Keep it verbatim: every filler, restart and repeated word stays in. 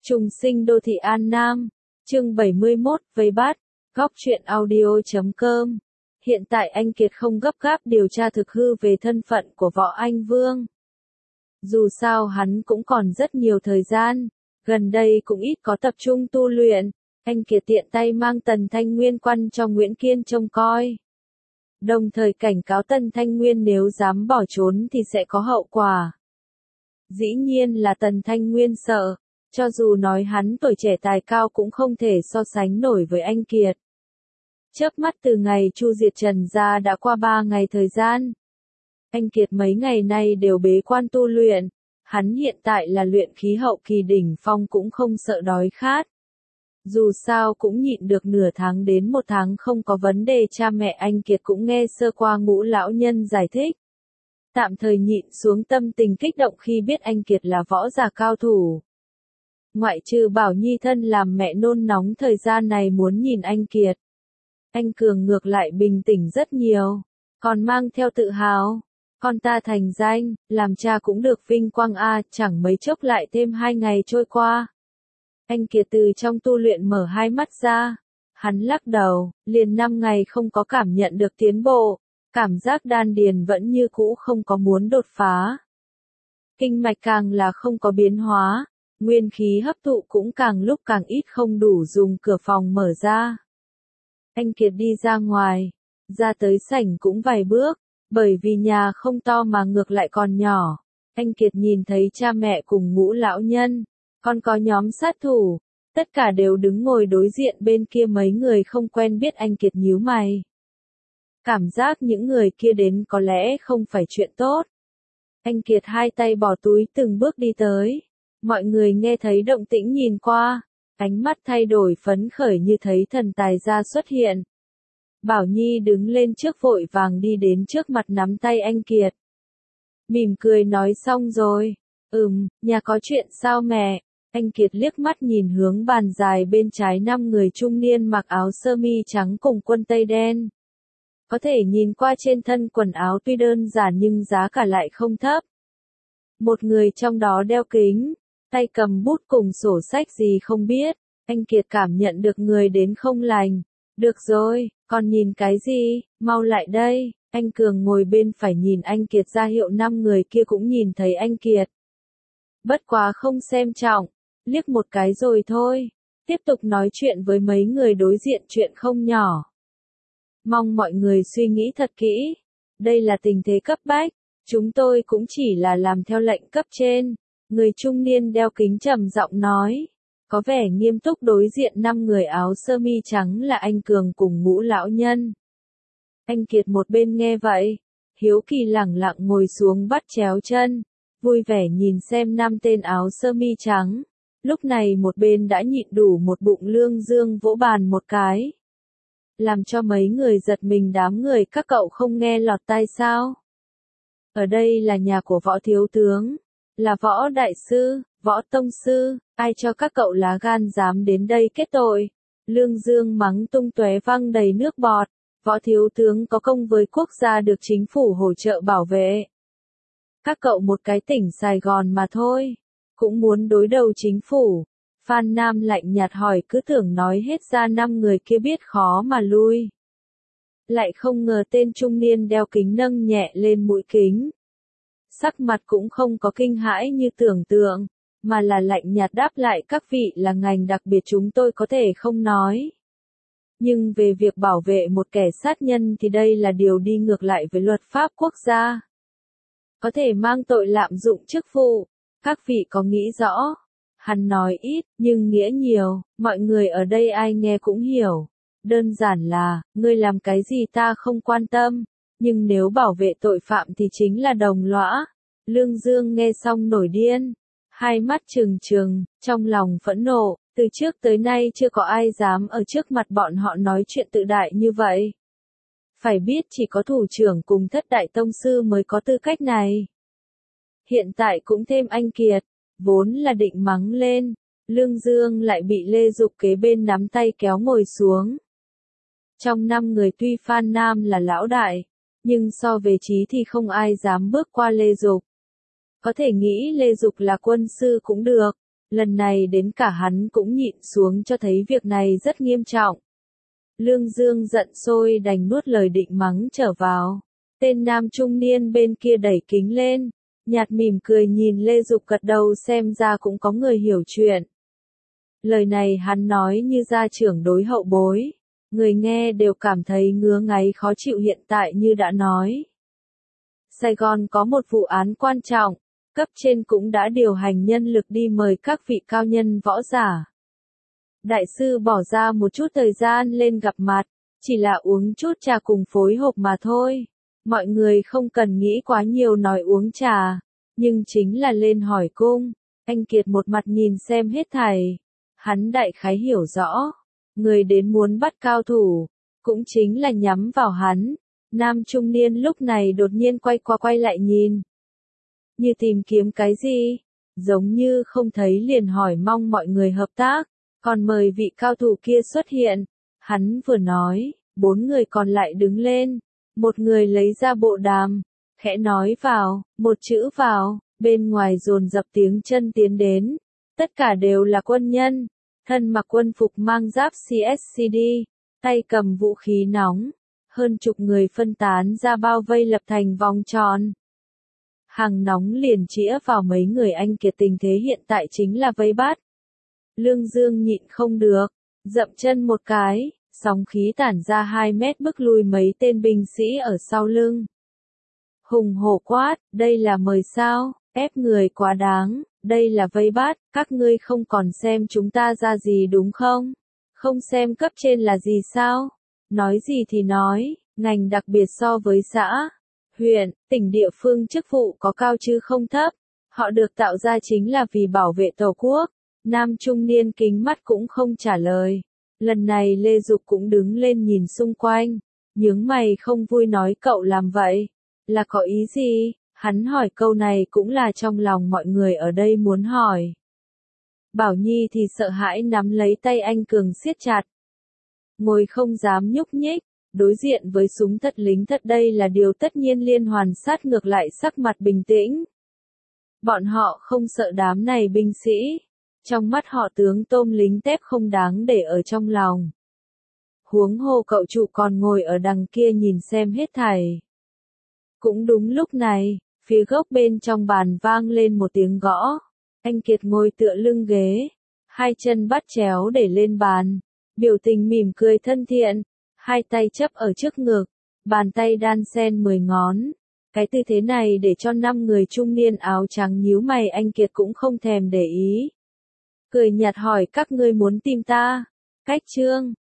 Trùng sinh đô thị An Nam, chương bảy mươi mốt, vây bắt, góc truyện audio chấm com. Hiện tại anh Kiệt không gấp gáp điều tra thực hư về thân phận của Võ Anh Vương. Dù sao hắn cũng còn rất nhiều thời gian, gần đây cũng ít có tập trung tu luyện, anh Kiệt tiện tay mang Tần Thanh Nguyên quan cho Nguyễn Kiên trông coi. Đồng thời cảnh cáo Tần Thanh Nguyên nếu dám bỏ trốn thì sẽ có hậu quả. Dĩ nhiên là Tần Thanh Nguyên sợ. Cho dù nói hắn tuổi trẻ tài cao cũng không thể so sánh nổi với anh Kiệt. Chớp mắt từ ngày Chu diệt Trần ra đã qua ba ngày thời gian. Anh Kiệt mấy ngày nay đều bế quan tu luyện. Hắn hiện tại là luyện khí hậu kỳ đỉnh phong cũng không sợ đói khát. Dù sao cũng nhịn được nửa tháng đến một tháng không có vấn đề, cha mẹ anh Kiệt cũng nghe sơ qua Ngũ lão nhân giải thích. Tạm thời nhịn xuống tâm tình kích động khi biết anh Kiệt là võ giả cao thủ. Ngoại trừ Bảo Nhi thân làm mẹ nôn nóng thời gian này muốn nhìn anh Kiệt. Anh Cường ngược lại bình tĩnh rất nhiều, còn mang theo tự hào. Con ta thành danh, làm cha cũng được vinh quang a, chẳng mấy chốc lại thêm hai ngày trôi qua. Anh Kiệt từ trong tu luyện mở hai mắt ra. Hắn lắc đầu, liền năm ngày không có cảm nhận được tiến bộ. Cảm giác đan điền vẫn như cũ không có muốn đột phá. Kinh mạch càng là không có biến hóa. Nguyên khí hấp thụ cũng càng lúc càng ít, không đủ dùng cửa phòng mở ra. Anh Kiệt đi ra ngoài, ra tới sảnh cũng vài bước, bởi vì nhà không to mà ngược lại còn nhỏ. Anh Kiệt nhìn thấy cha mẹ cùng Ngũ lão nhân, còn có nhóm sát thủ, tất cả đều đứng ngồi đối diện bên kia mấy người không quen biết. Anh Kiệt nhíu mày. Cảm giác những người kia đến có lẽ không phải chuyện tốt. Anh Kiệt hai tay bỏ túi từng bước đi tới. Mọi người nghe thấy động tĩnh nhìn qua, ánh mắt thay đổi phấn khởi như thấy thần tài gia xuất hiện. Bảo Nhi đứng lên trước vội vàng đi đến trước mặt nắm tay anh Kiệt. Mỉm cười nói xong rồi, ừm, nhà có chuyện sao mẹ? Anh Kiệt liếc mắt nhìn hướng bàn dài bên trái, năm người trung niên mặc áo sơ mi trắng cùng quân tây đen. Có thể nhìn qua trên thân quần áo tuy đơn giản nhưng giá cả lại không thấp. Một người trong đó đeo kính, tay cầm bút cùng sổ sách gì không biết. Anh Kiệt cảm nhận được người đến không lành. Được rồi, còn nhìn cái gì, mau lại đây. Anh Cường ngồi bên phải nhìn anh Kiệt ra hiệu năm người kia cũng nhìn thấy anh Kiệt. Bất quá không xem trọng, liếc một cái rồi thôi. Tiếp tục nói chuyện với mấy người đối diện chuyện không nhỏ. Mong mọi người suy nghĩ thật kỹ. Đây là tình thế cấp bách. Chúng tôi cũng chỉ là làm theo lệnh cấp trên. Người trung niên đeo kính trầm giọng nói, có vẻ nghiêm túc. Đối diện năm người áo sơ mi trắng là anh Cường cùng Ngũ lão nhân. Anh Kiệt một bên nghe vậy, hiếu kỳ lẳng lặng ngồi xuống bắt chéo chân, vui vẻ nhìn xem năm tên áo sơ mi trắng. Lúc này một bên đã nhịn đủ một bụng Lương Dương vỗ bàn một cái, làm cho mấy người giật mình. Đám người các cậu không nghe lọt tai sao? Ở đây là nhà của Võ thiếu tướng. Là Võ đại sư, Võ tông sư, ai cho các cậu lá gan dám đến đây kết tội? Lương Dương mắng tung tóe văng đầy nước bọt. Võ thiếu tướng có công với quốc gia, được chính phủ hỗ trợ bảo vệ. Các cậu một cái tỉnh Sài Gòn mà thôi, cũng muốn đối đầu chính phủ. Phan Nam lạnh nhạt hỏi, cứ tưởng nói hết ra năm người kia biết khó mà lui. Lại không ngờ tên trung niên đeo kính nâng nhẹ lên mũi kính. Sắc mặt cũng không có kinh hãi như tưởng tượng, mà là lạnh nhạt đáp lại, các vị là ngành đặc biệt chúng tôi có thể không nói. Nhưng về việc bảo vệ một kẻ sát nhân thì đây là điều đi ngược lại với luật pháp quốc gia. Có thể mang tội lạm dụng chức vụ, các vị có nghĩ rõ. Hắn nói ít, nhưng nghĩa nhiều, mọi người ở đây ai nghe cũng hiểu. Đơn giản là, ngươi làm cái gì ta không quan tâm. Nhưng nếu bảo vệ tội phạm thì chính là đồng lõa. Lương Dương nghe xong nổi điên. Hai mắt trừng trừng, trong lòng phẫn nộ. Từ trước tới nay chưa có ai dám ở trước mặt bọn họ nói chuyện tự đại như vậy. Phải biết chỉ có thủ trưởng cùng thất đại tông sư mới có tư cách này. Hiện tại cũng thêm anh Kiệt. Vốn là định mắng lên. Lương Dương lại bị Lê Dục kế bên nắm tay kéo ngồi xuống. Trong năm người tuy Phan Nam là lão đại, nhưng so về trí thì không ai dám bước qua Lê Dục. Có thể nghĩ Lê Dục là quân sư cũng được, Lần này đến cả hắn cũng nhịn xuống cho thấy việc này rất nghiêm trọng. Lương Dương giận sôi đành nuốt lời định mắng trở vào. Tên nam trung niên bên kia đẩy kính lên, nhạt mỉm cười nhìn Lê Dục gật đầu xem ra cũng có người hiểu chuyện. Lời này hắn nói như gia trưởng đối hậu bối, người nghe đều cảm thấy ngứa ngáy khó chịu hiện tại như đã nói. Sài Gòn có một vụ án quan trọng, cấp trên cũng đã điều hành nhân lực đi mời các vị cao nhân võ giả. Đại sư bỏ ra một chút thời gian lên gặp mặt, chỉ là uống chút trà cùng phối hợp mà thôi. Mọi người không cần nghĩ quá nhiều nói uống trà, nhưng chính là lên hỏi cung. Anh Kiệt một mặt nhìn xem hết thảy. Hắn đại khái hiểu rõ, người đến muốn bắt cao thủ, cũng chính là nhắm vào hắn. Nam trung niên lúc này đột nhiên quay qua quay lại nhìn. Như tìm kiếm cái gì? Giống như không thấy liền hỏi mong mọi người hợp tác, còn mời vị cao thủ kia xuất hiện. Hắn vừa nói, bốn người còn lại đứng lên. Một người lấy ra bộ đàm, khẽ nói vào, một chữ vào, bên ngoài dồn dập tiếng chân tiến đến. Tất cả đều là quân nhân, thân mặc quân phục mang giáp xê ét xê đê, tay cầm vũ khí nóng, hơn chục người phân tán ra bao vây lập thành vòng tròn. Hàng nóng liền chĩa vào mấy người anh Kiệt, tình thế hiện tại chính là vây bắt. Lương Dương nhịn không được, dậm chân một cái, sóng khí tản ra hai mét bức lui mấy tên binh sĩ ở sau lưng. Hùng hổ quát, đây là mời sao, ép người quá đáng, đây là vây bắt, các ngươi không còn xem chúng ta ra gì đúng không? Không xem cấp trên là gì sao? Nói gì thì nói, ngành đặc biệt so với xã, huyện, tỉnh địa phương chức vụ có cao chứ không thấp. Họ được tạo ra chính là vì bảo vệ Tổ quốc. Nam trung niên kính mắt cũng không trả lời. Lần này Lê Dục cũng đứng lên nhìn xung quanh, nhướng mày không vui nói cậu làm vậy, là có ý gì? Hắn hỏi câu này cũng là trong lòng mọi người ở đây muốn hỏi. Bảo Nhi thì sợ hãi nắm lấy tay anh Cường siết chặt. Ngồi không dám nhúc nhích, đối diện với súng thất lính thất đây là điều tất nhiên. Liên Hoàn sát ngược lại sắc mặt bình tĩnh. Bọn họ không sợ đám này binh sĩ. Trong mắt họ tướng tôm lính tép không đáng để ở trong lòng. Huống hồ cậu chủ còn ngồi ở đằng kia nhìn xem hết thảy. Cũng đúng lúc này, phía góc bên trong bàn vang lên một tiếng gõ. Anh Kiệt ngồi tựa lưng ghế, hai chân bắt chéo để lên bàn, biểu tình mỉm cười thân thiện, hai tay chấp ở trước ngực, bàn tay đan xen mười ngón. Cái tư thế này để cho năm người trung niên áo trắng nhíu mày. Anh Kiệt cũng không thèm để ý. Cười nhạt hỏi các ngươi muốn tìm ta. Cách Trương,